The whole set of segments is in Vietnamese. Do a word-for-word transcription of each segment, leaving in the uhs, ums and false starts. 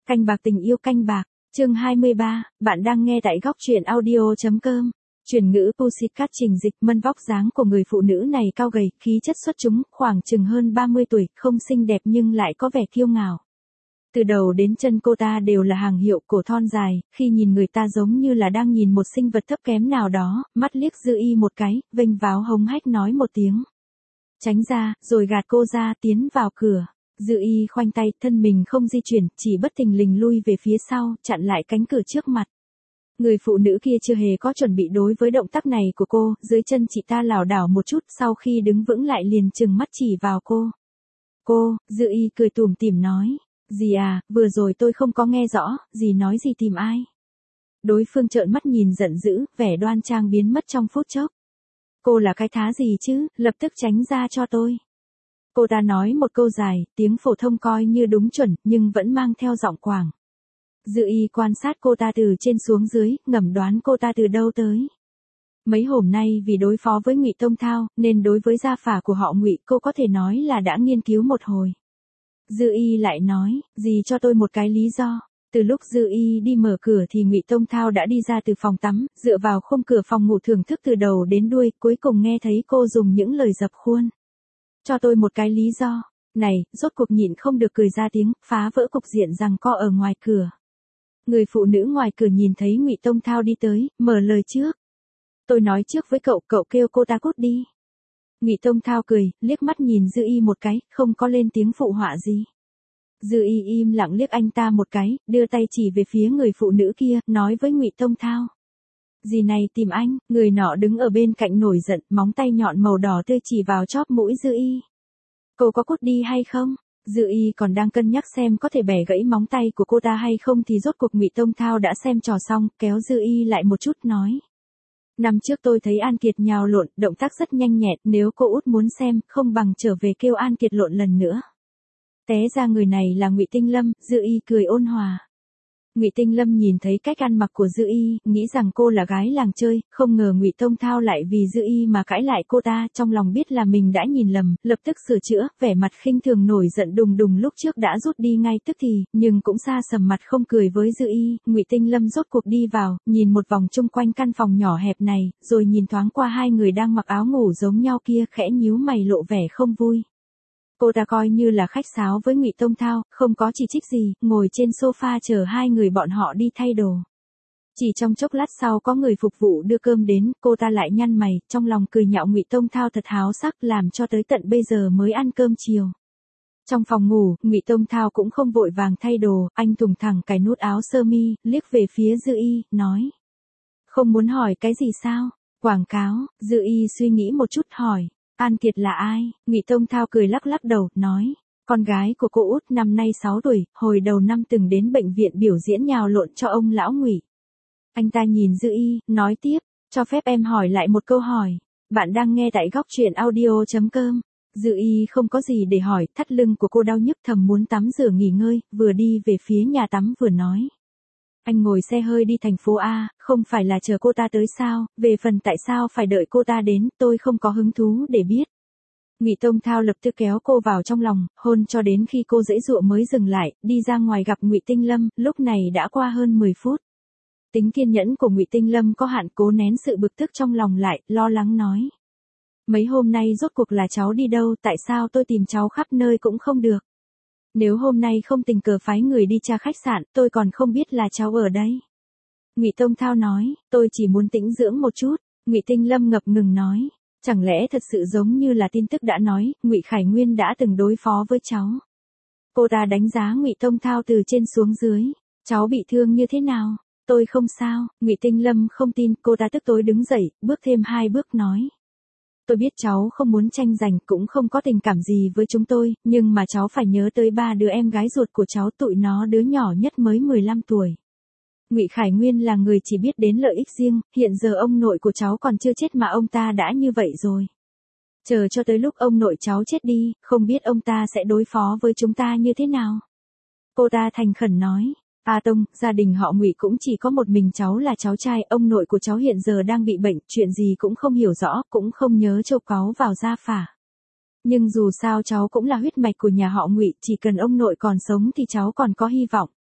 Canh bạc tình yêu canh bạc, chương hai mươi ba, bạn đang nghe tại góc truyện audio.com. Chuyển ngữ Pussycat trình dịch mân vóc dáng của người phụ nữ này cao gầy, khí chất xuất chúng, khoảng chừng hơn ba mươi tuổi, không xinh đẹp nhưng lại có vẻ kiêu ngạo. Từ đầu đến chân cô ta đều là hàng hiệu, cổ thon dài, khi nhìn người ta giống như là đang nhìn một sinh vật thấp kém nào đó, mắt liếc Dư Y một cái, vênh váo hống hách nói một tiếng. Tránh ra, rồi gạt cô ra, tiến vào cửa. Dư Y khoanh tay, thân mình không di chuyển, chỉ bất thình lình lui về phía sau, chặn lại cánh cửa trước mặt. Người phụ nữ kia chưa hề có chuẩn bị đối với động tác này của cô, dưới chân chị ta lảo đảo một chút, sau khi đứng vững lại liền trừng mắt chỉ vào cô. Cô, Dư Y cười tủm tỉm nói, dì à, vừa rồi tôi không có nghe rõ, dì nói gì tìm ai. Đối phương trợn mắt nhìn giận dữ, vẻ đoan trang biến mất trong phút chốc. Cô là cái thá gì chứ, lập tức tránh ra cho tôi. Cô ta nói một câu dài, tiếng phổ thông coi như đúng chuẩn, nhưng vẫn mang theo giọng quảng. Dư Y quan sát cô ta từ trên xuống dưới, ngầm đoán cô ta từ đâu tới. Mấy hôm nay vì đối phó với Ngụy Tông Thao, nên đối với gia phả của họ Ngụy, cô có thể nói là đã nghiên cứu một hồi. Dư Y lại nói, dì cho tôi một cái lý do. Từ lúc Dư Y đi mở cửa thì Ngụy Tông Thao đã đi ra từ phòng tắm, dựa vào khung cửa phòng ngủ thưởng thức từ đầu đến đuôi, cuối cùng nghe thấy cô dùng những lời dập khuôn. Cho tôi một cái lý do. Này, rốt cuộc nhịn không được cười ra tiếng, phá vỡ cục diện giằng co ở ngoài cửa. Người phụ nữ ngoài cửa nhìn thấy Ngụy Tông Thao đi tới, mở lời trước. Tôi nói trước với cậu, cậu kêu cô ta cút đi. Ngụy Tông Thao cười, liếc mắt nhìn Dư Y một cái, không có lên tiếng phụ họa gì. Dư Y im lặng liếc anh ta một cái, đưa tay chỉ về phía người phụ nữ kia, nói với Ngụy Tông Thao. Dì này tìm anh, người nọ đứng ở bên cạnh nổi giận, móng tay nhọn màu đỏ tươi chỉ vào chóp mũi Dư Y. Cô có cút đi hay không? Dư Y còn đang cân nhắc xem có thể bẻ gãy móng tay của cô ta hay không thì rốt cuộc Ngụy Tông Thao đã xem trò xong, kéo Dư Y lại một chút nói. Năm trước tôi thấy An Kiệt nhào lộn, động tác rất nhanh nhẹn, nếu cô út muốn xem, không bằng trở về kêu An Kiệt lộn lần nữa. Té ra người này là Ngụy Tinh Lâm, Dư Y cười ôn hòa. Ngụy Tinh Lâm nhìn thấy cách ăn mặc của Dư Y, nghĩ rằng cô là gái làng chơi, không ngờ Ngụy Tông Thao lại vì Dư Y mà cãi lại cô ta, trong lòng biết là mình đã nhìn lầm, lập tức sửa chữa, vẻ mặt khinh thường nổi giận đùng đùng lúc trước đã rút đi ngay tức thì, nhưng cũng xa sầm mặt không cười với Dư Y. Ngụy Tinh Lâm rốt cuộc đi vào, nhìn một vòng chung quanh căn phòng nhỏ hẹp này, rồi nhìn thoáng qua hai người đang mặc áo ngủ giống nhau kia, khẽ nhíu mày lộ vẻ không vui. Cô ta coi như là khách sáo với Ngụy Tông Thao, không có chỉ trích gì, ngồi trên sofa chờ hai người bọn họ đi thay đồ. Chỉ trong chốc lát sau có người phục vụ đưa cơm đến, cô ta lại nhăn mày, trong lòng cười nhạo Ngụy Tông Thao thật háo sắc, làm cho tới tận bây giờ mới ăn cơm chiều. Trong phòng ngủ, Ngụy Tông Thao cũng không vội vàng thay đồ, anh thùng thẳng cài nút áo sơ mi, liếc về phía Dư Y, nói. Không muốn hỏi cái gì sao? Quảng cáo. Dư Y suy nghĩ một chút hỏi. An Kiệt là ai? Ngụy Tông Thao cười lắc lắc đầu, nói, con gái của cô út năm nay sáu tuổi, hồi đầu năm từng đến bệnh viện biểu diễn nhào lộn cho ông lão Ngụy. Anh ta nhìn Dư Y, nói tiếp, cho phép em hỏi lại một câu hỏi. Bạn đang nghe tại góc truyện audio.com. Dư Y không có gì để hỏi, thắt lưng của cô đau nhức thầm muốn tắm rửa nghỉ ngơi, vừa đi về phía nhà tắm vừa nói. Anh ngồi xe hơi đi thành phố A, không phải là chờ cô ta tới sao, về phần tại sao phải đợi cô ta đến, tôi không có hứng thú để biết. Ngụy Tông Thao lập tức kéo cô vào trong lòng, hôn cho đến khi cô giãy giụa mới dừng lại, đi ra ngoài gặp Ngụy Tinh Lâm, lúc này đã qua hơn mười phút. Tính kiên nhẫn của Ngụy Tinh Lâm có hạn, cố nén sự bực tức trong lòng lại, lo lắng nói. Mấy hôm nay rốt cuộc là cháu đi đâu, tại sao tôi tìm cháu khắp nơi cũng không được. Nếu hôm nay không tình cờ phái người đi tra khách sạn, tôi còn không biết là cháu ở đây. Ngụy Tông Thao nói, tôi chỉ muốn tĩnh dưỡng một chút. Ngụy Tinh Lâm ngập ngừng nói, chẳng lẽ thật sự giống như là tin tức đã nói, Ngụy Khải Nguyên đã từng đối phó với cháu. Cô ta đánh giá Ngụy Tông Thao từ trên xuống dưới, cháu bị thương như thế nào? Tôi không sao. Ngụy Tinh Lâm không tin, cô ta tức tối đứng dậy, bước thêm hai bước nói. Tôi biết cháu không muốn tranh giành, cũng không có tình cảm gì với chúng tôi, nhưng mà cháu phải nhớ tới ba đứa em gái ruột của cháu, tụi nó đứa nhỏ nhất mới mười lăm tuổi. Ngụy Khải Nguyên là người chỉ biết đến lợi ích riêng, hiện giờ ông nội của cháu còn chưa chết mà ông ta đã như vậy rồi. Chờ cho tới lúc ông nội cháu chết đi, không biết ông ta sẽ đối phó với chúng ta như thế nào. Cô ta thành khẩn nói. A Tông, gia đình họ Ngụy cũng chỉ có một mình cháu là cháu trai, ông nội của cháu hiện giờ đang bị bệnh, chuyện gì cũng không hiểu rõ, cũng không nhớ châu cáu vào gia phả. Nhưng dù sao cháu cũng là huyết mạch của nhà họ Ngụy, chỉ cần ông nội còn sống thì cháu còn có hy vọng.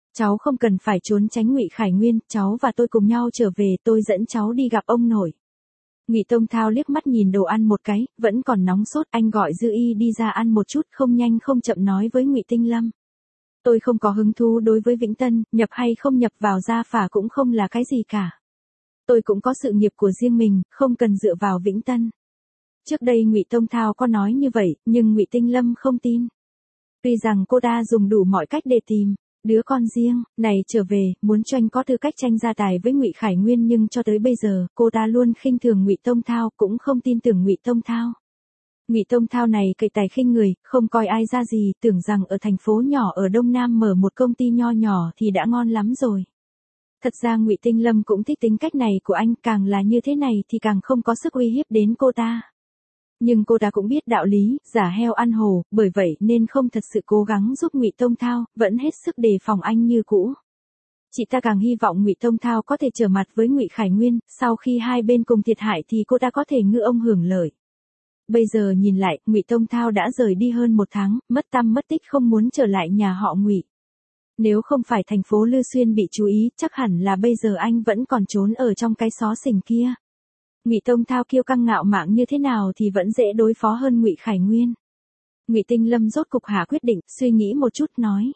Cháu không cần phải trốn tránh Ngụy Khải Nguyên, cháu và tôi cùng nhau trở về, tôi dẫn cháu đi gặp ông nội. Ngụy Tông Thao liếc mắt nhìn đồ ăn một cái, vẫn còn nóng sốt, anh gọi Dư Y đi ra ăn một chút, không nhanh không chậm nói với Ngụy Tinh Lâm. Tôi không có hứng thú đối với Vĩnh Tân, nhập hay không nhập vào gia phả cũng không là cái gì cả. Tôi cũng có sự nghiệp của riêng mình, không cần dựa vào Vĩnh Tân. Trước đây Ngụy Tông Thao có nói như vậy, nhưng Ngụy Tinh Lâm không tin. Tuy rằng cô ta dùng đủ mọi cách để tìm đứa con riêng này trở về, muốn cho anh có tư cách tranh gia tài với Ngụy Khải Nguyên, nhưng cho tới bây giờ, cô ta luôn khinh thường Ngụy Tông Thao, cũng không tin tưởng Ngụy Tông Thao. Ngụy Tông Thao này cậy tài khinh người, không coi ai ra gì, tưởng rằng ở thành phố nhỏ ở Đông Nam mở một công ty nho nhỏ thì đã ngon lắm rồi. Thật ra Ngụy Tinh Lâm cũng thích tính cách này của anh, càng là như thế này thì càng không có sức uy hiếp đến cô ta. Nhưng cô ta cũng biết đạo lý, giả heo ăn hổ, bởi vậy nên không thật sự cố gắng giúp Ngụy Tông Thao, vẫn hết sức đề phòng anh như cũ. Chị ta càng hy vọng Ngụy Tông Thao có thể trở mặt với Ngụy Khải Nguyên, sau khi hai bên cùng thiệt hại thì cô ta có thể ngư ông hưởng lợi. Bây giờ nhìn lại, Ngụy Tông Thao đã rời đi hơn một tháng, mất tăm mất tích, không muốn trở lại nhà họ Ngụy. Nếu không phải thành phố Lư Xuyên bị chú ý, chắc hẳn là bây giờ anh vẫn còn trốn ở trong cái xó xỉnh kia. Ngụy Tông Thao kiêu căng ngạo mạn như thế nào thì vẫn dễ đối phó hơn Ngụy Khải Nguyên. Ngụy Tinh Lâm rốt cục hạ quyết định, suy nghĩ một chút nói.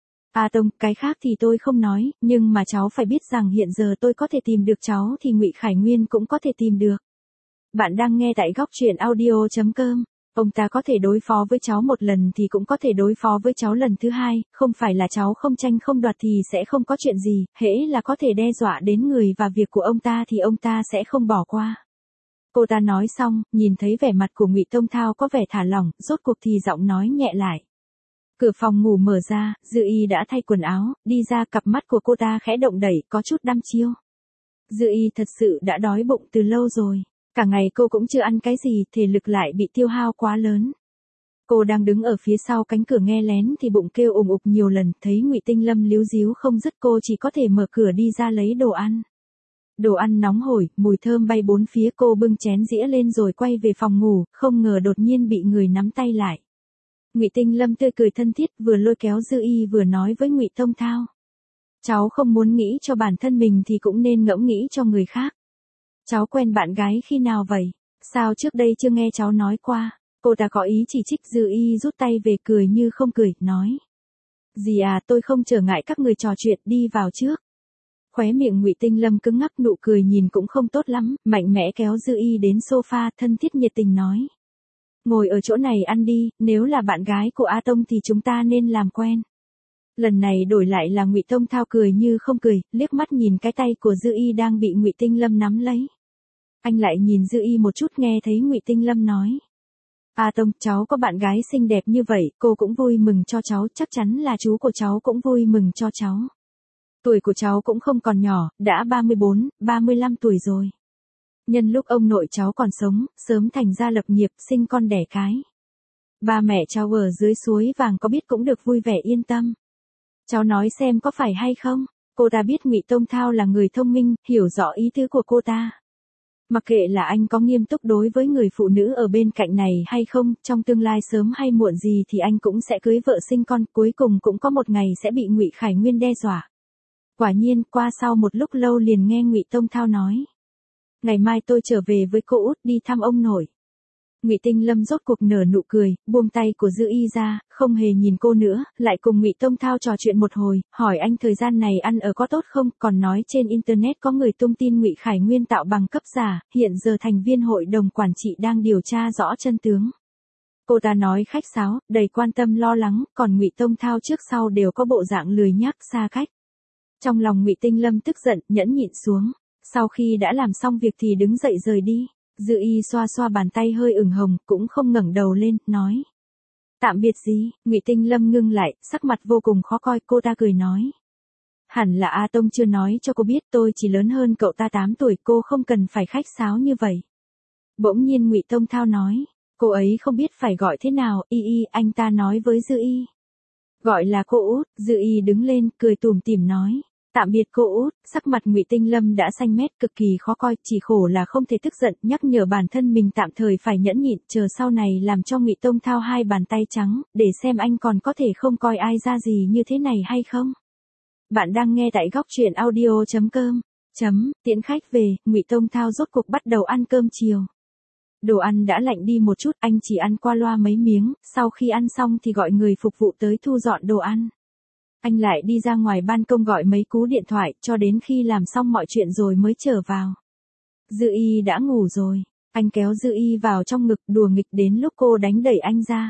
A Tông, cái khác thì tôi không nói, nhưng mà cháu phải biết rằng hiện giờ tôi có thể tìm được cháu thì Ngụy Khải Nguyên cũng có thể tìm được. Bạn đang nghe tại góc truyện audio chấm com. Ông ta có thể đối phó với cháu một lần thì cũng có thể đối phó với cháu lần thứ hai, không phải là cháu không tranh không đoạt thì sẽ không có chuyện gì, hễ là có thể đe dọa đến người và việc của ông ta thì ông ta sẽ không bỏ qua. Cô ta nói xong, nhìn thấy vẻ mặt của Ngụy Tông Thao có vẻ thả lỏng, rốt cuộc thì giọng nói nhẹ lại. Cửa phòng ngủ mở ra, Dư Y đã thay quần áo, đi ra, cặp mắt của cô ta khẽ động đẩy, có chút đăm chiêu. Dư Y thật sự đã đói bụng từ lâu rồi. Cả ngày cô cũng chưa ăn cái gì, thể lực lại bị tiêu hao quá lớn. Cô đang đứng ở phía sau cánh cửa nghe lén thì bụng kêu ùng ục nhiều lần, thấy Ngụy Tinh Lâm líu díu không dứt, cô chỉ có thể mở cửa đi ra lấy đồ ăn. Đồ ăn nóng hổi, mùi thơm bay bốn phía, cô bưng chén dĩa lên rồi quay về phòng ngủ, không ngờ đột nhiên bị người nắm tay lại. Ngụy Tinh Lâm tươi cười thân thiết, vừa lôi kéo Dư Y vừa nói với Ngụy Tông Thao. Cháu không muốn nghĩ cho bản thân mình thì cũng nên ngẫm nghĩ cho người khác. Cháu quen bạn gái khi nào vậy? Sao trước đây chưa nghe cháu nói qua? Cô ta có ý chỉ trích. Dư Y rút tay về, cười như không cười, nói. Dì à, tôi không trở ngại các người trò chuyện, đi vào trước. Khóe miệng Ngụy Tinh Lâm cứng ngắc, nụ cười nhìn cũng không tốt lắm, mạnh mẽ kéo Dư Y đến sofa, thân thiết nhiệt tình nói. Ngồi ở chỗ này ăn đi, nếu là bạn gái của A Tông thì chúng ta nên làm quen. Lần này đổi lại là Ngụy Tông Thao cười như không cười, liếc mắt nhìn cái tay của Dư Y đang bị Ngụy Tinh Lâm nắm lấy. Anh lại nhìn Dư Y một chút, nghe thấy Ngụy Tinh Lâm nói. A Tông, cháu có bạn gái xinh đẹp như vậy, cô cũng vui mừng cho cháu, chắc chắn là chú của cháu cũng vui mừng cho cháu. Tuổi của cháu cũng không còn nhỏ, đã ba mươi bốn, ba mươi lăm tuổi rồi. Nhân lúc ông nội cháu còn sống, sớm thành gia lập nghiệp, sinh con đẻ cái. Ba mẹ cháu ở dưới suối vàng có biết cũng được vui vẻ yên tâm. Cháu nói xem có phải hay không? Cô ta biết Ngụy Tông Thao là người thông minh, hiểu rõ ý tứ của cô ta. Mặc kệ là anh có nghiêm túc đối với người phụ nữ ở bên cạnh này hay không, trong tương lai sớm hay muộn gì thì anh cũng sẽ cưới vợ sinh con, cuối cùng cũng có một ngày sẽ bị Ngụy Khải Nguyên đe dọa. Quả nhiên, qua sau một lúc lâu liền nghe Ngụy Tông Thao nói. Ngày mai tôi trở về với cô út đi thăm ông nội. Ngụy Tinh Lâm rốt cuộc nở nụ cười, buông tay của Dư Y ra, không hề nhìn cô nữa, lại cùng Ngụy Tông Thao trò chuyện một hồi, hỏi anh thời gian này ăn ở có tốt không, còn nói trên internet có người tung tin Ngụy Khải Nguyên tạo bằng cấp giả, hiện giờ thành viên hội đồng quản trị đang điều tra rõ chân tướng. Cô ta nói khách sáo, đầy quan tâm lo lắng, còn Ngụy Tông Thao trước sau đều có bộ dạng lười nhác xa cách. Trong lòng Ngụy Tinh Lâm tức giận, nhẫn nhịn xuống, sau khi đã làm xong việc thì đứng dậy rời đi. Dư Y xoa xoa bàn tay hơi ửng hồng, cũng không ngẩng đầu lên, nói. Tạm biệt gì? Ngụy Tinh Lâm ngưng lại, sắc mặt vô cùng khó coi, cô ta cười nói. Hẳn là A Tông chưa nói cho cô biết, tôi chỉ lớn hơn cậu ta tám tuổi, cô không cần phải khách sáo như vậy. Bỗng nhiên Ngụy Tông Thao nói, cô ấy không biết phải gọi thế nào, Y Y, anh ta nói với Dư Y. Gọi là cô út. Dư Y đứng lên, cười tủm tỉm nói. Tạm biệt cô út. Sắc mặt Ngụy Tinh Lâm đã xanh mét, cực kỳ khó coi, chỉ khổ là không thể tức giận, nhắc nhở bản thân mình tạm thời phải nhẫn nhịn, chờ sau này làm cho Ngụy Tông Thao hai bàn tay trắng, để xem anh còn có thể không coi ai ra gì như thế này hay không. Bạn đang nghe tại góc truyện audio chấm com. Chấm, tiễn khách về, Ngụy Tông Thao rốt cuộc bắt đầu ăn cơm chiều. Đồ ăn đã lạnh đi một chút, anh chỉ ăn qua loa mấy miếng, sau khi ăn xong thì gọi người phục vụ tới thu dọn đồ ăn. Anh lại đi ra ngoài ban công gọi mấy cú điện thoại, cho đến khi làm xong mọi chuyện rồi mới trở vào. Dư Y đã ngủ rồi, anh kéo Dư Y vào trong ngực đùa nghịch đến lúc cô đánh đẩy anh ra.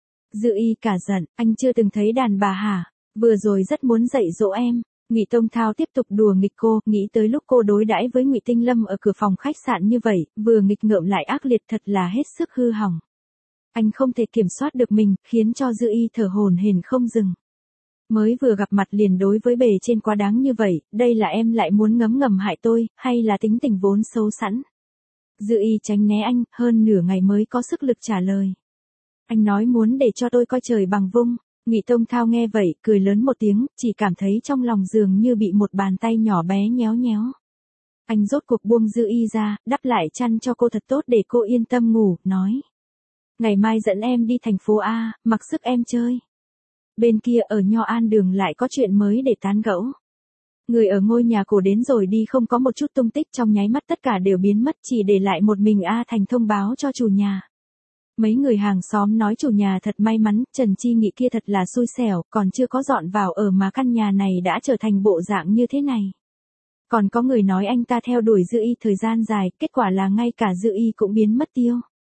Dư Y cả giận, anh chưa từng thấy đàn bà hả? Vừa rồi rất muốn dạy dỗ em. Ngụy Tông Thao tiếp tục đùa nghịch cô, nghĩ tới lúc cô đối đãi với Ngụy Tinh Lâm ở cửa phòng khách sạn như vậy, vừa nghịch ngợm lại ác liệt, thật là hết sức hư hỏng. Anh không thể kiểm soát được mình, khiến cho Dư Y thở hổn hển không dừng. Mới vừa gặp mặt liền đối với bề trên quá đáng như vậy, đây là em lại muốn ngấm ngầm hại tôi, hay là tính tình vốn xấu sẵn? Dư Y tránh né anh, hơn nửa ngày mới có sức lực trả lời. Anh nói muốn để cho tôi coi trời bằng vung. Ngụy Tông Thao nghe vậy, cười lớn một tiếng, chỉ cảm thấy trong lòng dường như bị một bàn tay nhỏ bé nhéo nhéo. Anh rốt cuộc buông Dư Y ra, đắp lại chăn cho cô thật tốt để cô yên tâm ngủ, nói. Ngày mai dẫn em đi thành phố A, mặc sức em chơi. Bên kia ở Nho An Đường lại có chuyện mới để tán gẫu. Người ở ngôi nhà cổ đến rồi đi không có một chút tung tích, trong nháy mắt tất cả đều biến mất, chỉ để lại một mình A Thành thông báo cho chủ nhà. Mấy người hàng xóm nói chủ nhà thật may mắn, Trần Chi Nghị kia thật là xui xẻo, còn chưa có dọn vào ở mà căn nhà này đã trở thành bộ dạng như thế này. Còn có người nói anh ta theo đuổi Dư Y thời gian dài, kết quả là ngay cả Dư Y cũng biến mất tiêu.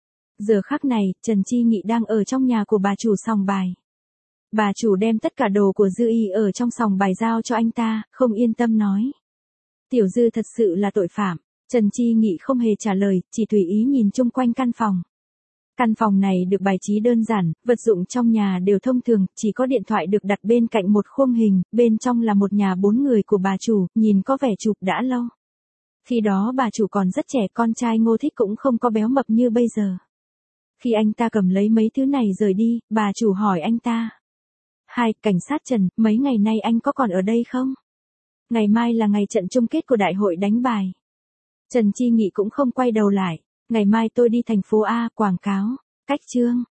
Giờ khắc này, Trần Chi Nghị đang ở trong nhà của bà chủ sòng bài. Bà chủ đem tất cả đồ của Dư Y ở trong sòng bài giao cho anh ta, không yên tâm nói. Tiểu Dư thật sự là tội phạm. Trần Chi Nghị không hề trả lời, chỉ tùy ý nhìn chung quanh căn phòng. Căn phòng này được bài trí đơn giản, vật dụng trong nhà đều thông thường, chỉ có điện thoại được đặt bên cạnh một khung hình, bên trong là một nhà bốn người của bà chủ, nhìn có vẻ chụp đã lâu. Khi đó bà chủ còn rất trẻ, con trai Ngô Thích cũng không có béo mập như bây giờ. Khi anh ta cầm lấy mấy thứ này rời đi, bà chủ hỏi anh ta. Hai, cảnh sát Trần, mấy ngày nay anh có còn ở đây không? Ngày mai là ngày trận chung kết của đại hội đánh bài. Trần Chi Nghị cũng không quay đầu lại. Ngày mai tôi đi thành phố A, quảng cáo, cách chương.